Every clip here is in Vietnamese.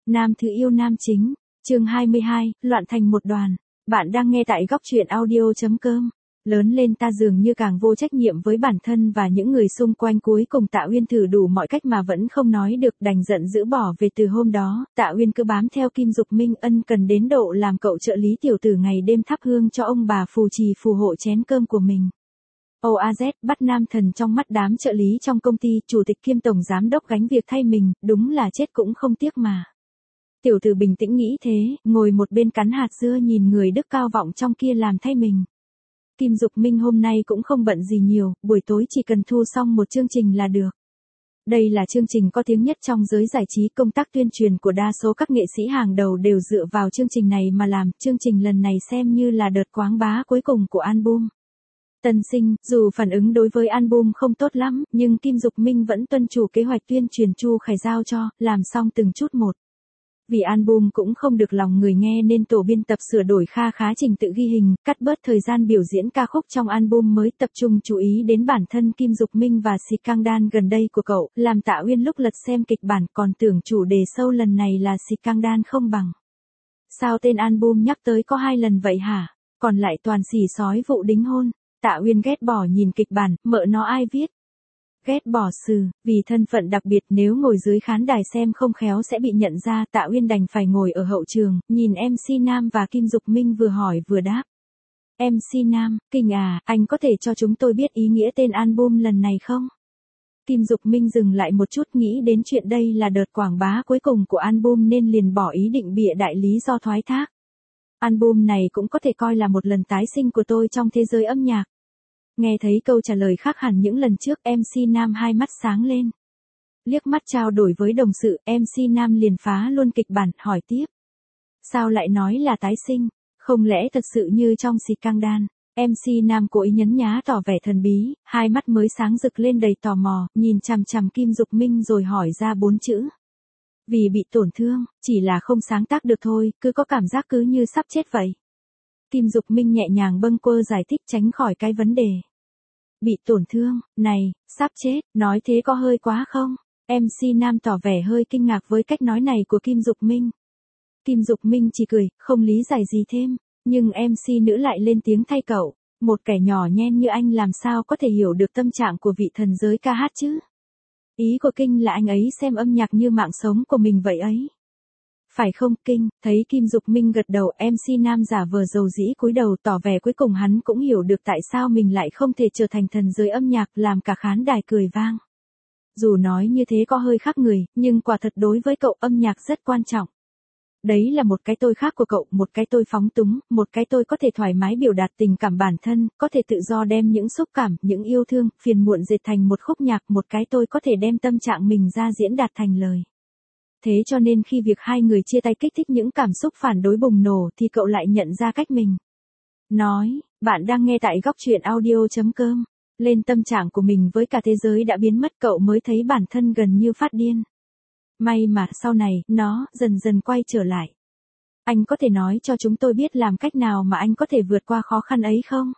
Nam thứ yêu nam chính, chương 22, loạn thành một đoàn. Bạn đang nghe tại góc truyện audio.com. Lớn lên ta dường như càng vô trách nhiệm với bản thân và những người xung quanh, cuối cùng Tạ Uyên thử đủ mọi cách mà vẫn không nói được, đành giận dữ bỏ về. Từ hôm đó, Tạ Uyên cứ bám theo Kim Dục Minh, ân cần đến độ làm cậu trợ lý tiểu tử ngày đêm thắp hương cho ông bà phù trì phù hộ chén cơm của mình. OAZ bắt nam thần trong mắt đám trợ lý trong công ty, chủ tịch kiêm tổng giám đốc gánh việc thay mình, đúng là chết cũng không tiếc mà. Tiểu tử bình tĩnh nghĩ thế, ngồi một bên cắn hạt dưa nhìn người đức cao vọng trong kia làm thay mình. Kim Dục Minh hôm nay cũng không bận gì nhiều, buổi tối chỉ cần thu xong một chương trình là được. Đây là chương trình có tiếng nhất trong giới giải trí, công tác tuyên truyền của đa số các nghệ sĩ hàng đầu đều dựa vào chương trình này mà làm. Chương trình lần này xem như là đợt quảng bá cuối cùng của album Tân Sinh. Dù phản ứng đối với album không tốt lắm, nhưng Kim Dục Minh vẫn tuân thủ kế hoạch tuyên truyền Chu Khải giao cho, làm xong từng chút một. Vì album cũng không được lòng người nghe nên tổ biên tập sửa đổi kha khá trình tự ghi hình, cắt bớt thời gian biểu diễn ca khúc trong album mới, tập trung chú ý đến bản thân Kim Dục Minh và Scandal gần đây của cậu, làm Tạ Uyên lúc lật xem kịch bản còn tưởng chủ đề sâu lần này là Scandal không bằng. Sao tên album nhắc tới có 2 lần vậy hả? Còn lại toàn xỉ sói vụ đính hôn. Tạ Uyên ghét bỏ nhìn kịch bản, mợ nó ai viết? Ghét bỏ sừ, vì thân phận đặc biệt nếu ngồi dưới khán đài xem không khéo sẽ bị nhận ra. Tạ Uyên đành phải ngồi ở hậu trường, nhìn MC Nam và Kim Dục Minh vừa hỏi vừa đáp. MC Nam, kinh à, anh có thể cho chúng tôi biết ý nghĩa tên album lần này không? Kim Dục Minh dừng lại một chút, nghĩ đến chuyện đây là đợt quảng bá cuối cùng của album nên liền bỏ ý định bịa đại lý do thoái thác. Album này cũng có thể coi là một lần tái sinh của tôi trong thế giới âm nhạc. Nghe thấy câu trả lời khác hẳn những lần trước, MC Nam hai mắt sáng lên. Liếc mắt trao đổi với đồng sự, MC Nam liền phá luôn kịch bản, hỏi tiếp. Sao lại nói là tái sinh? Không lẽ thật sự như trong Scandal? MC Nam cố ý nhấn nhá tỏ vẻ thần bí, hai mắt mới sáng rực lên đầy tò mò, nhìn chằm chằm Kim Dục Minh rồi hỏi ra 4 chữ. Vì bị tổn thương, chỉ là không sáng tác được thôi, cứ có cảm giác cứ như sắp chết vậy. Kim Dục Minh nhẹ nhàng bâng quơ giải thích tránh khỏi cái vấn đề. Bị tổn thương, này, sắp chết, nói thế có hơi quá không? MC Nam tỏ vẻ hơi kinh ngạc với cách nói này của Kim Dục Minh. Kim Dục Minh chỉ cười, không lý giải gì thêm, nhưng MC nữ lại lên tiếng thay cậu. Một kẻ nhỏ nhen như anh làm sao có thể hiểu được tâm trạng của vị thần giới ca hát chứ? Ý của Kinh là anh ấy xem âm nhạc như mạng sống của mình vậy ấy. Phải không Kinh? Thấy Kim Dục Minh gật đầu, MC Nam giả vờ dầu dĩ cúi đầu tỏ vẻ cuối cùng hắn cũng hiểu được tại sao mình lại không thể trở thành thần giới âm nhạc, làm cả khán đài cười vang. Dù nói như thế có hơi khác người, nhưng quả thật đối với cậu âm nhạc rất quan trọng. Đấy là một cái tôi khác của cậu, một cái tôi phóng túng, một cái tôi có thể thoải mái biểu đạt tình cảm bản thân, có thể tự do đem những xúc cảm, những yêu thương, phiền muộn dệt thành một khúc nhạc, một cái tôi có thể đem tâm trạng mình ra diễn đạt thành lời. Thế cho nên khi việc hai người chia tay kích thích những cảm xúc phản đối bùng nổ thì cậu lại nhận ra cách mình nói. Bạn đang nghe tại góc truyện audio.com. Lên tâm trạng của mình với cả thế giới đã biến mất, cậu mới thấy bản thân gần như phát điên. May mà sau này, nó dần dần quay trở lại. Anh có thể nói cho chúng tôi biết làm cách nào mà anh có thể vượt qua khó khăn ấy không?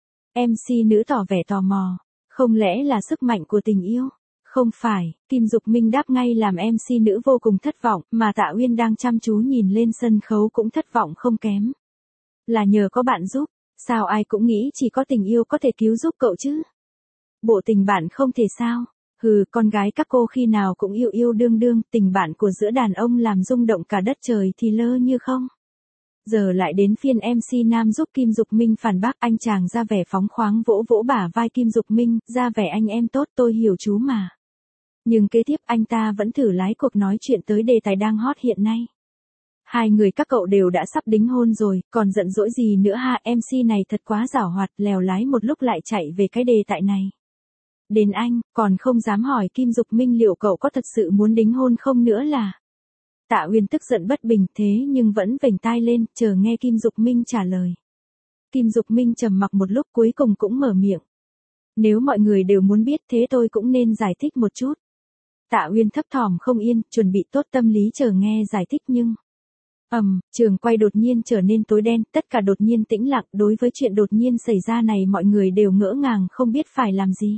MC nữ tỏ vẻ tò mò. Không lẽ là sức mạnh của tình yêu? Không phải, Kim Dục Minh đáp ngay làm MC nữ vô cùng thất vọng, mà Tạ Uyên đang chăm chú nhìn lên sân khấu cũng thất vọng không kém. Là nhờ có bạn giúp, sao ai cũng nghĩ chỉ có tình yêu có thể cứu giúp cậu chứ? Bộ tình bạn không thể sao? Hừ, con gái các cô khi nào cũng yêu yêu đương đương, tình bạn của giữa đàn ông làm rung động cả đất trời thì lơ như không. Giờ lại đến phiên MC Nam giúp Kim Dục Minh phản bác, anh chàng ra vẻ phóng khoáng vỗ vỗ bả vai Kim Dục Minh, ra vẻ anh em tốt, tôi hiểu chú mà. Nhưng kế tiếp anh ta vẫn thử lái cuộc nói chuyện tới đề tài đang hot hiện nay. Hai người các cậu đều đã sắp đính hôn rồi, còn giận dỗi gì nữa ha? MC này thật quá giảo hoạt, lèo lái một lúc lại chạy về cái đề tài này. Đến anh, còn không dám hỏi Kim Dục Minh liệu cậu có thật sự muốn đính hôn không nữa là. Tạ Uyên tức giận bất bình thế nhưng vẫn vểnh tai lên, chờ nghe Kim Dục Minh trả lời. Kim Dục Minh trầm mặc một lúc cuối cùng cũng mở miệng. Nếu mọi người đều muốn biết thế tôi cũng nên giải thích một chút. Tạ Uyên thấp thỏm không yên, chuẩn bị tốt tâm lý chờ nghe giải thích nhưng. Trường quay đột nhiên trở nên tối đen, tất cả đột nhiên tĩnh lặng, đối với chuyện đột nhiên xảy ra này mọi người đều ngỡ ngàng không biết phải làm gì.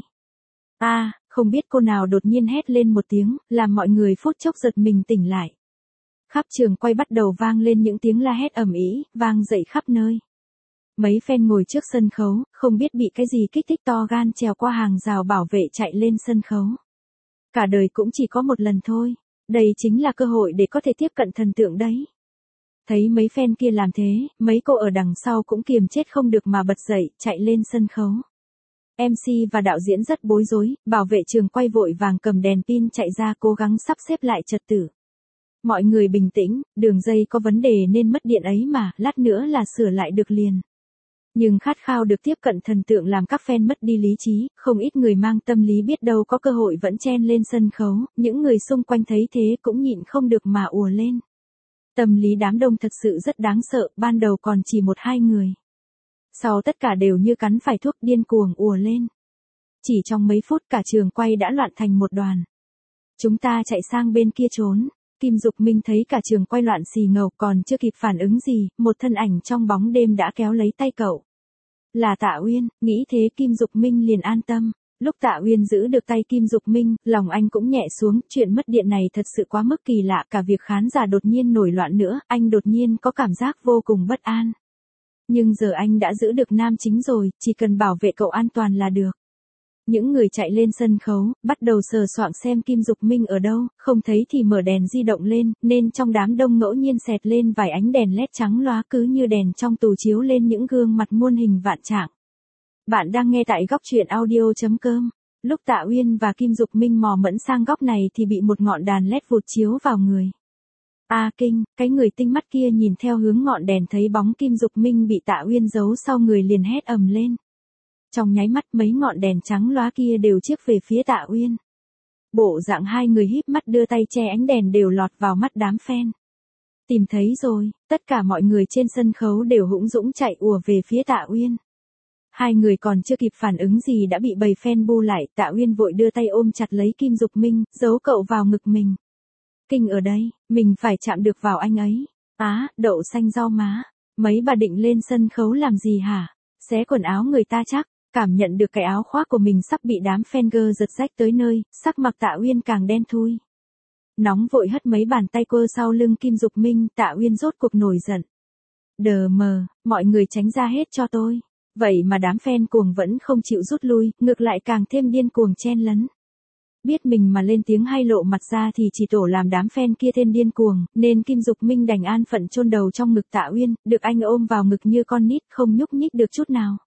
Không biết cô nào đột nhiên hét lên một tiếng, làm mọi người phút chốc giật mình tỉnh lại. Khắp trường quay bắt đầu vang lên những tiếng la hét ầm ĩ, vang dậy khắp nơi. Mấy fan ngồi trước sân khấu, không biết bị cái gì kích thích to gan trèo qua hàng rào bảo vệ chạy lên sân khấu. Cả đời cũng chỉ có một lần thôi, đây chính là cơ hội để có thể tiếp cận thần tượng đấy. Thấy mấy fan kia làm thế, mấy cô ở đằng sau cũng kiềm chết không được mà bật dậy, chạy lên sân khấu. MC và đạo diễn rất bối rối, bảo vệ trường quay vội vàng cầm đèn pin chạy ra cố gắng sắp xếp lại trật tự. Mọi người bình tĩnh, đường dây có vấn đề nên mất điện ấy mà, lát nữa là sửa lại được liền. Nhưng khát khao được tiếp cận thần tượng làm các fan mất đi lý trí, không ít người mang tâm lý biết đâu có cơ hội vẫn chen lên sân khấu, những người xung quanh thấy thế cũng nhịn không được mà ùa lên. Tâm lý đám đông thật sự rất đáng sợ, ban đầu còn chỉ 1-2 người. Sau tất cả đều như cắn phải thuốc điên cuồng ùa lên. Chỉ trong mấy phút cả trường quay đã loạn thành một đoàn. Chúng ta chạy sang bên kia trốn. Kim Dục Minh thấy cả trường quay loạn xì ngầu còn chưa kịp phản ứng gì, một thân ảnh trong bóng đêm đã kéo lấy tay cậu. Là Tạ Uyên, nghĩ thế Kim Dục Minh liền an tâm. Lúc Tạ Uyên giữ được tay Kim Dục Minh, lòng anh cũng nhẹ xuống, chuyện mất điện này thật sự quá mức kỳ lạ, cả việc khán giả đột nhiên nổi loạn nữa, anh đột nhiên có cảm giác vô cùng bất an. Nhưng giờ anh đã giữ được nam chính rồi, chỉ cần bảo vệ cậu an toàn là được. Những người chạy lên sân khấu, bắt đầu sờ soạng xem Kim Dục Minh ở đâu, không thấy thì mở đèn di động lên, nên trong đám đông ngẫu nhiên xẹt lên vài ánh đèn led trắng loá cứ như đèn trong tủ chiếu lên những gương mặt muôn hình vạn trạng. Bạn đang nghe tại góc truyện audio.com. Lúc Tạ Uyên và Kim Dục Minh mò mẫm sang góc này thì bị một ngọn đèn led vụt chiếu vào người. Kinh, cái người tinh mắt kia nhìn theo hướng ngọn đèn thấy bóng Kim Dục Minh bị Tạ Uyên giấu sau người liền hét ầm lên. Trong nháy mắt mấy ngọn đèn trắng lóa kia đều chiếc về phía Tạ Uyên. Bộ dạng hai người híp mắt đưa tay che ánh đèn đều lọt vào mắt đám fan. Tìm thấy rồi, tất cả mọi người trên sân khấu đều hũng dũng chạy ùa về phía Tạ Uyên. Hai người còn chưa kịp phản ứng gì đã bị bầy fan bu lại, Tạ Uyên vội đưa tay ôm chặt lấy Kim Dục Minh, giấu cậu vào ngực mình. Kinh ở đây, mình phải chạm được vào anh ấy. Đậu xanh rau má. Mấy bà định lên sân khấu làm gì hả? Xé quần áo người ta chắc. Cảm nhận được cái áo khoác của mình sắp bị đám fan girl giật rách tới nơi, sắc mặt Tạ Uyên càng đen thui. Nóng vội hất mấy bàn tay quơ sau lưng Kim Dục Minh, Tạ Uyên rốt cuộc nổi giận. Đờ mờ, mọi người tránh ra hết cho tôi. Vậy mà đám fan cuồng vẫn không chịu rút lui, ngược lại càng thêm điên cuồng chen lấn. Biết mình mà lên tiếng hay lộ mặt ra thì chỉ tổ làm đám fan kia thêm điên cuồng, nên Kim Dục Minh đành an phận chôn đầu trong ngực Tạ Uyên, được anh ôm vào ngực như con nít không nhúc nhích được chút nào.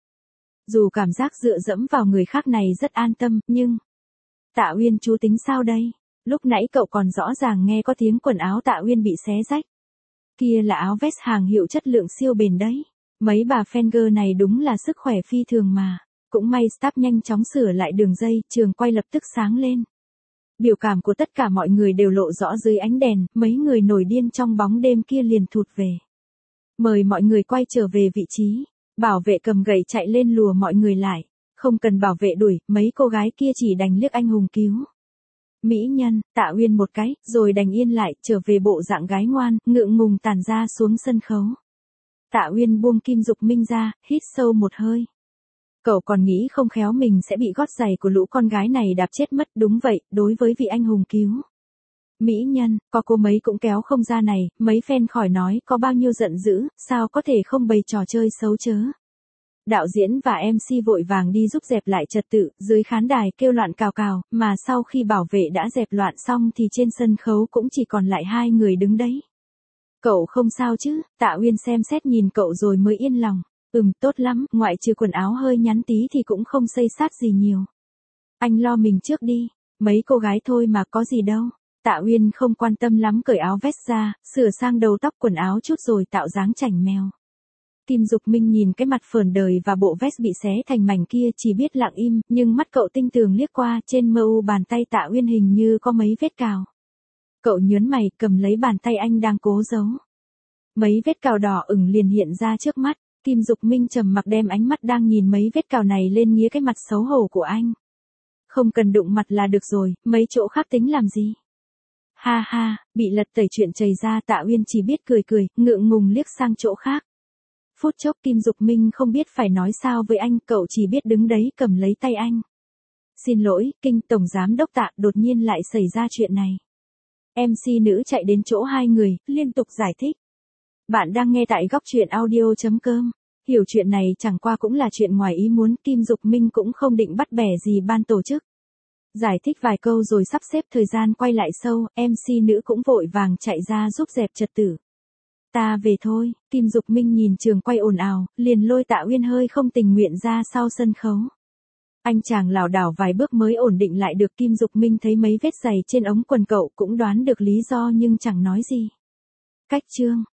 Dù cảm giác dựa dẫm vào người khác này rất an tâm, nhưng... Tạ Uyên chú tính sao đây? Lúc nãy cậu còn rõ ràng nghe có tiếng quần áo Tạ Uyên bị xé rách. Kia là áo vest hàng hiệu chất lượng siêu bền đấy. Mấy bà fan girl này đúng là sức khỏe phi thường mà. Cũng may staff nhanh chóng sửa lại đường dây, trường quay lập tức sáng lên. Biểu cảm của tất cả mọi người đều lộ rõ dưới ánh đèn, mấy người nổi điên trong bóng đêm kia liền thụt về. Mời mọi người quay trở về vị trí. Bảo vệ cầm gậy chạy lên lùa mọi người lại. Không cần bảo vệ đuổi, mấy cô gái kia chỉ đành liếc anh hùng cứu. Mỹ nhân, Tạ Uyên một cái, rồi đành yên lại, trở về bộ dạng gái ngoan, ngượng ngùng tản ra xuống sân khấu. Tạ Uyên buông Kim Dục Minh ra, hít sâu một hơi. Cậu còn nghĩ không khéo mình sẽ bị gót giày của lũ con gái này đạp chết mất, đúng vậy, đối với vị anh hùng cứu. Mỹ nhân, có cô mấy cũng kéo không ra này, mấy fan khỏi nói có bao nhiêu giận dữ, sao có thể không bày trò chơi xấu chớ. Đạo diễn và MC vội vàng đi giúp dẹp lại trật tự, dưới khán đài kêu loạn cào cào, mà sau khi bảo vệ đã dẹp loạn xong thì trên sân khấu cũng chỉ còn lại hai người đứng đấy. Cậu không sao chứ? Tạ Uyên xem xét nhìn cậu rồi mới yên lòng. Tốt lắm, ngoại trừ quần áo hơi nhắn tí thì cũng không xây xát gì nhiều. Anh lo mình trước đi, mấy cô gái thôi mà có gì đâu. Tạ Uyên không quan tâm lắm cởi áo vest ra, sửa sang đầu tóc quần áo chút rồi tạo dáng chảnh mèo. Kim Dục Minh nhìn cái mặt phờn đời và bộ vest bị xé thành mảnh kia chỉ biết lặng im, nhưng mắt cậu tinh tường liếc qua trên mờ u bàn tay Tạ Uyên hình như có mấy vết cào. Cậu nhớn mày cầm lấy bàn tay anh đang cố giấu. Mấy vết cào đỏ ửng liền hiện ra trước mắt, Kim Dục Minh trầm mặc đem ánh mắt đang nhìn mấy vết cào này lên nghía cái mặt xấu hổ của anh. Không cần đụng mặt là được rồi, mấy chỗ khác tính làm gì? Ha ha, bị lật tẩy chuyện chầy ra Tạ Uyên chỉ biết cười cười, ngượng ngùng liếc sang chỗ khác. Phút chốc Kim Dục Minh không biết phải nói sao với anh, cậu chỉ biết đứng đấy cầm lấy tay anh. Xin lỗi, Kinh Tổng Giám Đốc Tạ, đột nhiên lại xảy ra chuyện này. MC nữ chạy đến chỗ hai người, liên tục giải thích. Bạn đang nghe tại góc truyện audio.com. Hiểu chuyện này chẳng qua cũng là chuyện ngoài ý muốn, Kim Dục Minh cũng không định bắt bẻ gì ban tổ chức. Giải thích vài câu rồi sắp xếp thời gian quay lại show, MC nữ cũng vội vàng chạy ra giúp dẹp trật tự. Ta về thôi, Kim Dục Minh nhìn trường quay ồn ào, liền lôi Tạ Uyên hơi không tình nguyện ra sau sân khấu. Anh chàng lảo đảo vài bước mới ổn định lại được. Kim Dục Minh thấy mấy vết giày trên ống quần cậu cũng đoán được lý do nhưng chẳng nói gì. Cách chương